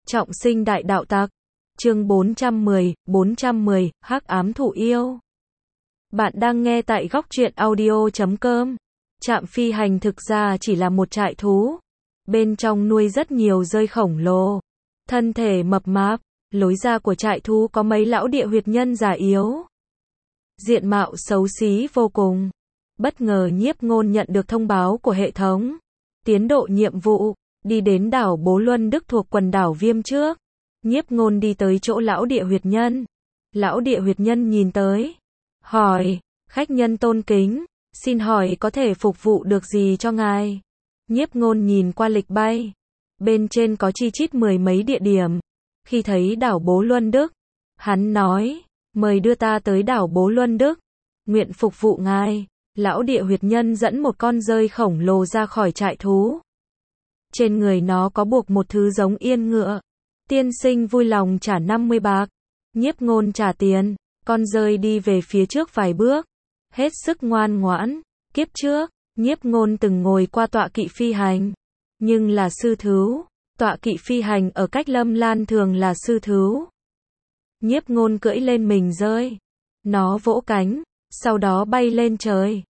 Trọng sinh đại đạo tặc. Chương 410, Hắc ám thủ yêu. Bạn đang nghe tại góc truyện audio.com. Trạm phi hành thực ra chỉ là một trại thú. Bên trong nuôi rất nhiều dơi khổng lồ. Thân thể mập mạp, lối ra của trại thú có mấy lão địa huyệt nhân già yếu. Diện mạo xấu xí vô cùng. Bất ngờ Nhiếp Ngôn nhận được thông báo của hệ thống. Tiến độ nhiệm vụ, đi đến đảo Bố Luân Đức thuộc quần đảo Viêm trước. Nhiếp Ngôn đi tới chỗ lão địa huyệt nhân. Lão địa huyệt nhân nhìn tới. Hỏi, khách nhân tôn kính, xin hỏi có thể phục vụ được gì cho ngài? Nhiếp Ngôn nhìn qua lịch bay. Bên trên có chi chít mười mấy địa điểm. Khi thấy đảo Bố Luân Đức, hắn nói, mời đưa ta tới đảo Bố Luân Đức. Nguyện phục vụ ngài. Lão địa huyệt nhân dẫn một con dơi khổng lồ ra khỏi trại thú. Trên người nó có buộc một thứ giống yên ngựa. Tiên sinh vui lòng trả 50 bạc. Nhiếp Ngôn trả tiền. Con dơi đi về phía trước vài bước. Hết sức ngoan ngoãn. Kiếp trước, Nhiếp Ngôn từng ngồi qua tọa kỵ phi hành. Nhưng là sư thú. Tọa kỵ phi hành ở cách Lâm Lan thường là sư thú. Nhiếp Ngôn cưỡi lên mình dơi. Nó vỗ cánh. Sau đó bay lên trời.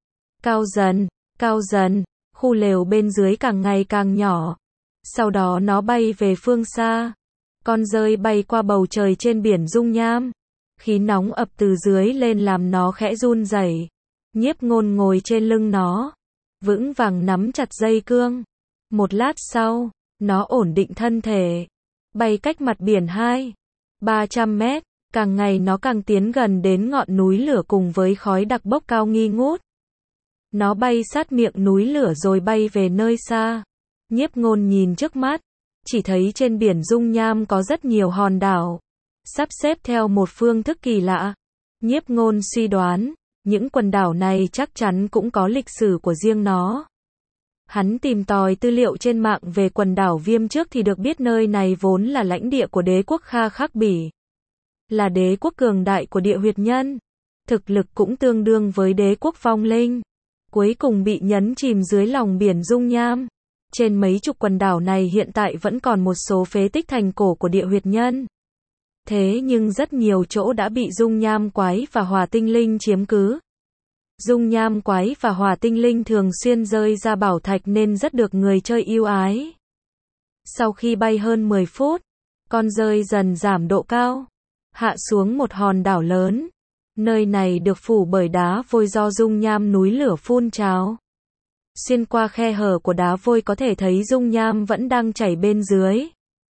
Cao dần, khu lều bên dưới càng ngày càng nhỏ. Sau đó nó bay về phương xa. Con dơi bay qua bầu trời trên biển dung nham. Khí nóng ập từ dưới lên làm nó khẽ run rẩy. Nhiếp Ngôn ngồi trên lưng nó, vững vàng nắm chặt dây cương. Một lát sau, nó ổn định thân thể, bay cách mặt biển 200-300 mét. Càng ngày nó càng tiến gần đến ngọn núi lửa cùng với khói đặc bốc cao nghi ngút. Nó bay sát miệng núi lửa rồi bay về nơi xa. Nhiếp Ngôn nhìn trước mắt, chỉ thấy trên biển dung nham có rất nhiều hòn đảo, sắp xếp theo một phương thức kỳ lạ. Nhiếp Ngôn suy đoán, những quần đảo này chắc chắn cũng có lịch sử của riêng nó. Hắn tìm tòi tư liệu trên mạng về quần đảo Viêm trước thì được biết nơi này vốn là lãnh địa của đế quốc Kha Khắc Bỉ. Là đế quốc cường đại của địa huyệt nhân. Thực lực cũng tương đương với đế quốc Vong Linh. Cuối cùng bị nhấn chìm dưới lòng biển dung nham. Trên mấy chục quần đảo này hiện tại vẫn còn một số phế tích thành cổ của địa huyệt nhân. Thế nhưng rất nhiều chỗ đã bị dung nham quái và hỏa tinh linh chiếm cứ. Dung nham quái và hỏa tinh linh thường xuyên rơi ra bảo thạch nên rất được người chơi yêu ái. Sau khi bay hơn 10 phút, con dơi dần giảm độ cao, hạ xuống một hòn đảo lớn. Nơi này được phủ bởi đá vôi do dung nham núi lửa phun trào. Xuyên qua khe hở của đá vôi có thể thấy dung nham vẫn đang chảy bên dưới.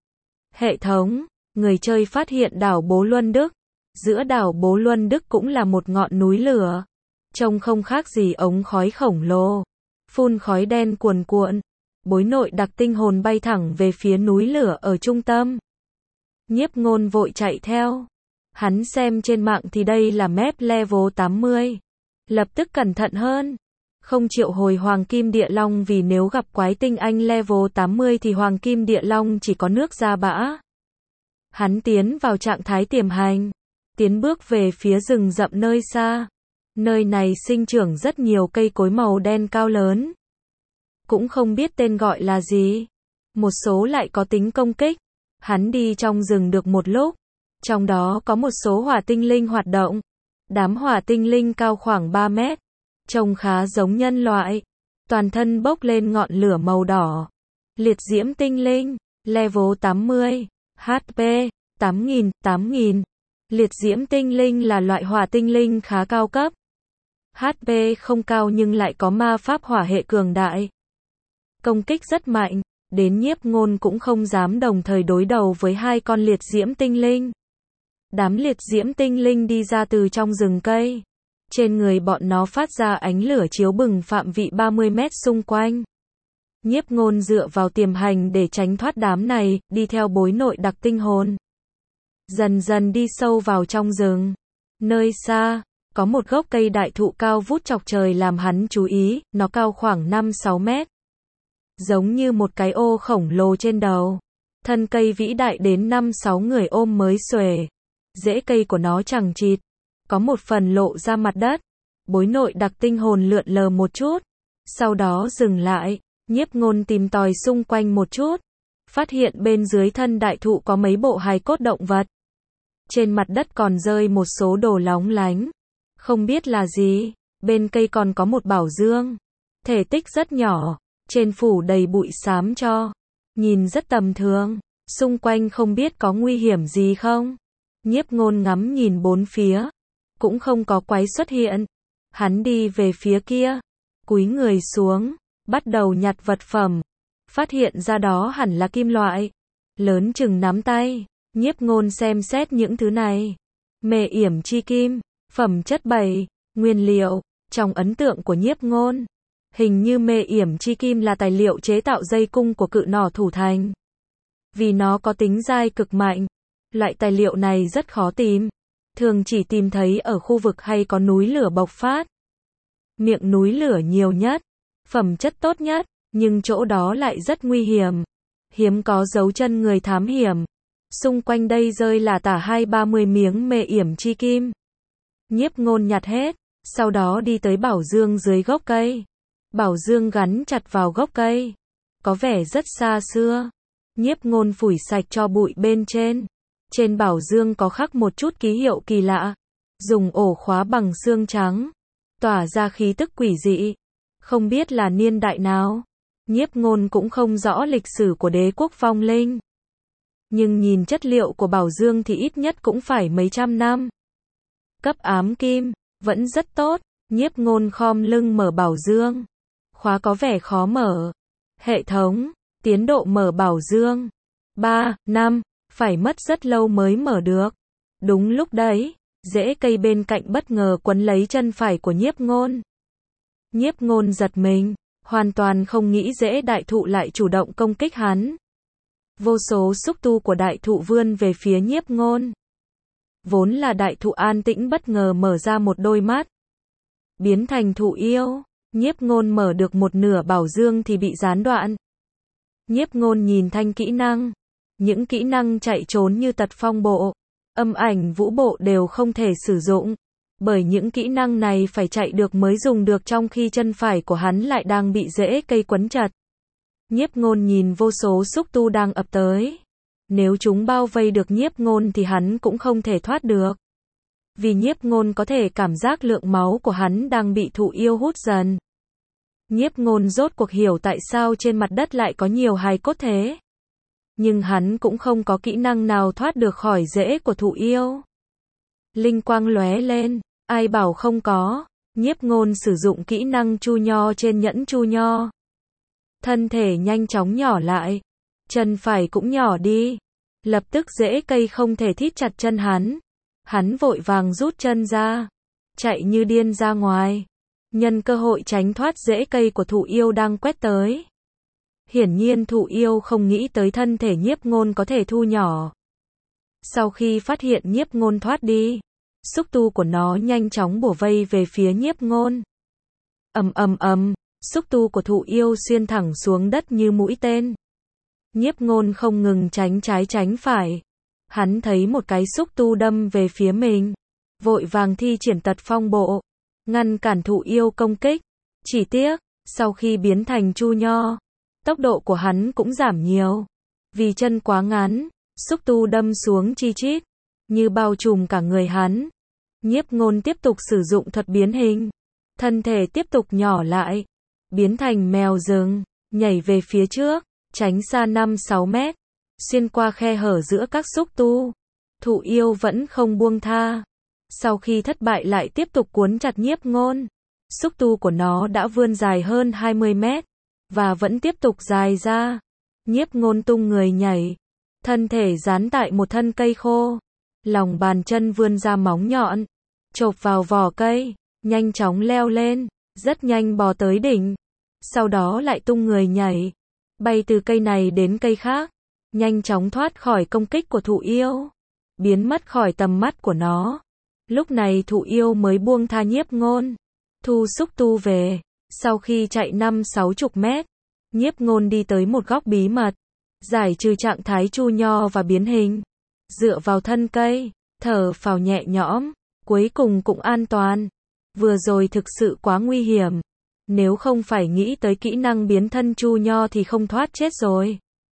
Hệ thống, người chơi phát hiện đảo Bố Luân Đức. Giữa đảo Bố Luân Đức cũng là một ngọn núi lửa. Trông không khác gì ống khói khổng lồ. Phun khói đen cuồn cuộn. Bối nội đặc tinh hồn bay thẳng về phía núi lửa ở trung tâm. Nhiếp Ngôn vội chạy theo. Hắn xem trên mạng thì đây là map level 80. Lập tức cẩn thận hơn. Không triệu hồi Hoàng Kim Địa Long vì nếu gặp quái tinh anh level 80 thì Hoàng Kim Địa Long chỉ có nước ra bã. Hắn tiến vào trạng thái tiềm hành. Tiến bước về phía rừng rậm nơi xa. Nơi này sinh trưởng rất nhiều cây cối màu đen cao lớn. Cũng không biết tên gọi là gì. Một số lại có tính công kích. Hắn đi trong rừng được một lúc. Trong đó có một số hỏa tinh linh hoạt động. Đám hỏa tinh linh cao khoảng 3 mét. Trông khá giống nhân loại. Toàn thân bốc lên ngọn lửa màu đỏ. Liệt diễm tinh linh. Level 80. HP. 8.000. Liệt diễm tinh linh là loại hỏa tinh linh khá cao cấp. HP không cao nhưng lại có ma pháp hỏa hệ cường đại. Công kích rất mạnh. Đến Nhiếp Ngôn cũng không dám đồng thời đối đầu với hai con liệt diễm tinh linh. Đám liệt diễm tinh linh đi ra từ trong rừng cây. Trên người bọn nó phát ra ánh lửa chiếu bừng phạm vị 30 mét xung quanh. Nhiếp Ngôn dựa vào tiềm hành để tránh thoát đám này, đi theo bối nội đặc tinh hồn. Dần dần đi sâu vào trong rừng. Nơi xa, có một gốc cây đại thụ cao vút chọc trời làm hắn chú ý, nó cao khoảng 5-6 mét. Giống như một cái ô khổng lồ trên đầu. Thân cây vĩ đại đến 5-6 người ôm mới xuề. Rễ cây của nó chằng chịt. Có một phần lộ ra mặt đất. Bối nội đặc tinh hồn lượn lờ một chút. Sau đó dừng lại. Nhiếp Ngôn tìm tòi xung quanh một chút. phát hiện bên dưới thân đại thụ có mấy bộ hài cốt động vật. Trên mặt đất còn rơi một số đồ lóng lánh, không biết là gì. Bên cây còn có một bảo dương, thể tích rất nhỏ, trên phủ đầy bụi xám tro, nhìn rất tầm thường. Xung quanh không biết có nguy hiểm gì không. Nhiếp Ngôn ngắm nhìn bốn phía, cũng không có quái xuất hiện. Hắn đi về phía kia, cúi người xuống, bắt đầu nhặt vật phẩm. Phát hiện ra đó hẳn là kim loại, lớn chừng nắm tay. Nhiếp Ngôn xem xét những thứ này. Mê yểm chi kim, phẩm chất 7, nguyên liệu. Trong ấn tượng của Nhiếp Ngôn, hình như mê yểm chi kim là tài liệu chế tạo dây cung của cự nỏ thủ thành. Vì nó có tính dai cực mạnh, loại tài liệu này rất khó tìm, thường chỉ tìm thấy ở khu vực hay có núi lửa bộc phát. Miệng núi lửa nhiều nhất, phẩm chất tốt nhất, nhưng chỗ đó lại rất nguy hiểm. Hiếm có dấu chân người thám hiểm. Xung quanh đây rơi là tả 20-30 miếng mê yểm chi kim. Nhiếp Ngôn nhặt hết, sau đó đi tới bảo dương dưới gốc cây. Bảo dương gắn chặt vào gốc cây, có vẻ rất xa xưa. Nhiếp Ngôn phủi sạch cho bụi bên trên. Trên bảo dương có khắc một chút ký hiệu kỳ lạ, dùng ổ khóa bằng xương trắng, tỏa ra khí tức quỷ dị. Không biết là niên đại nào. Nhiếp Ngôn cũng không rõ lịch sử của đế quốc Vong Linh, nhưng nhìn chất liệu của bảo dương thì ít nhất cũng phải mấy trăm năm. Cấp ám kim, vẫn rất tốt. Nhiếp Ngôn khom lưng mở bảo dương. Khóa có vẻ khó mở. Hệ thống, tiến độ mở bảo dương 3 năm, phải mất rất lâu mới mở được. Đúng lúc đấy, rễ cây bên cạnh bất ngờ quấn lấy chân phải của Nhiếp Ngôn. Nhiếp Ngôn giật mình, hoàn toàn không nghĩ rễ đại thụ lại chủ động công kích hắn. Vô số xúc tu của đại thụ vươn về phía Nhiếp Ngôn. Vốn là đại thụ an tĩnh bất ngờ mở ra một đôi mắt, biến thành thụ yêu. Nhiếp Ngôn mở được một nửa bảo dương thì bị gián đoạn. Nhiếp Ngôn nhìn thanh kỹ năng. Những kỹ năng chạy trốn như tật phong bộ, âm ảnh vũ bộ đều không thể sử dụng. Bởi những kỹ năng này phải chạy được mới dùng được, trong khi chân phải của hắn lại đang bị rễ cây quấn chặt. Nhiếp Ngôn nhìn vô số xúc tu đang ập tới. Nếu chúng bao vây được Nhiếp Ngôn thì hắn cũng không thể thoát được. Vì Nhiếp Ngôn có thể cảm giác lượng máu của hắn đang bị thụ yêu hút dần. Nhiếp Ngôn rốt cuộc hiểu tại sao trên mặt đất lại có nhiều hài cốt thế. Nhưng hắn cũng không có kỹ năng nào thoát được khỏi rễ của thụ yêu. Linh quang lóe lên, ai bảo không có. Nhiếp Ngôn sử dụng kỹ năng chu nho trên nhẫn chu nho. Thân thể nhanh chóng nhỏ lại, chân phải cũng nhỏ đi. Lập tức rễ cây không thể thít chặt chân hắn. Hắn vội vàng rút chân ra, chạy như điên ra ngoài, nhân cơ hội tránh thoát rễ cây của thụ yêu đang quét tới. Hiển nhiên thụ yêu không nghĩ tới thân thể Nhiếp Ngôn có thể thu nhỏ. Sau khi phát hiện Nhiếp Ngôn thoát đi, xúc tu của nó nhanh chóng bủa vây về phía Nhiếp Ngôn. Xúc tu của thụ yêu xuyên thẳng xuống đất như mũi tên. Nhiếp Ngôn không ngừng tránh trái tránh phải. Hắn thấy một cái xúc tu đâm về phía mình, vội vàng thi triển tật phong bộ, ngăn cản thụ yêu công kích. Chỉ tiếc, sau khi biến thành chu nho, tốc độ của hắn cũng giảm nhiều. Vì chân quá ngắn, xúc tu đâm xuống chi chít, như bao trùm cả người hắn. Nhiếp Ngôn tiếp tục sử dụng thuật biến hình. Thân thể tiếp tục nhỏ lại, biến thành mèo rừng, nhảy về phía trước, tránh xa 5-6 mét, xuyên qua khe hở giữa các xúc tu. Thụ yêu vẫn không buông tha. Sau khi thất bại lại tiếp tục cuốn chặt Nhiếp Ngôn. Xúc tu của nó đã vươn dài hơn 20 mét, và vẫn tiếp tục dài ra. Nhiếp Ngôn tung người nhảy, thân thể dán tại một thân cây khô. Lòng bàn chân vươn ra móng nhọn, chộp vào vỏ cây, nhanh chóng leo lên, rất nhanh bò tới đỉnh. Sau đó lại tung người nhảy, bay từ cây này đến cây khác, nhanh chóng thoát khỏi công kích của thụ yêu, biến mất khỏi tầm mắt của nó. Lúc này thụ yêu mới buông tha Nhiếp Ngôn, thu xúc tu về. Sau khi chạy 5-60 mét, Nhiếp Ngôn đi tới một góc bí mật, giải trừ trạng thái chu nho và biến hình, dựa vào thân cây, thở phào nhẹ nhõm, cuối cùng cũng an toàn. Vừa rồi thực sự quá nguy hiểm, nếu không phải nghĩ tới kỹ năng biến thân chu nho thì không thoát chết rồi.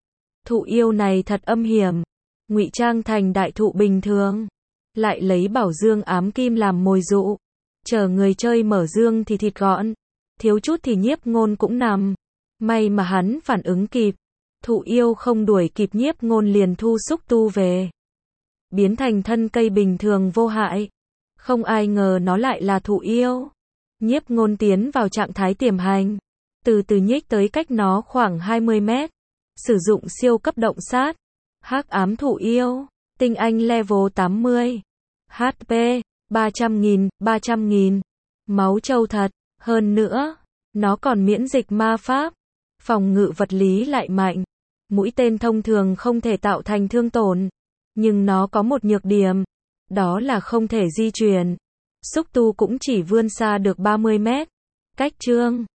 Thụ yêu này thật âm hiểm, ngụy trang thành đại thụ bình thường, lại lấy bảo dương ám kim làm mồi dụ, chờ người chơi mở dương thì thịt gọn, thiếu chút thì Nhiếp Ngôn cũng nằm. May mà hắn phản ứng kịp, thụ yêu không đuổi kịp Nhiếp Ngôn liền thu xúc tu về, biến thành thân cây bình thường vô hại. Không ai ngờ nó lại là thụ yêu. Nhiếp Ngôn tiến vào trạng thái tiềm hành, từ từ nhích tới cách nó khoảng 20 mét, sử dụng siêu cấp động sát. Hắc ám thụ yêu, tinh anh level 80, HP 300.000, máu trâu thật, hơn nữa, nó còn miễn dịch ma pháp, phòng ngự vật lý lại mạnh. Mũi tên thông thường không thể tạo thành thương tổn, nhưng nó có một nhược điểm, đó là không thể di chuyển. Xúc tu cũng chỉ vươn xa được 30 mét. Cách chương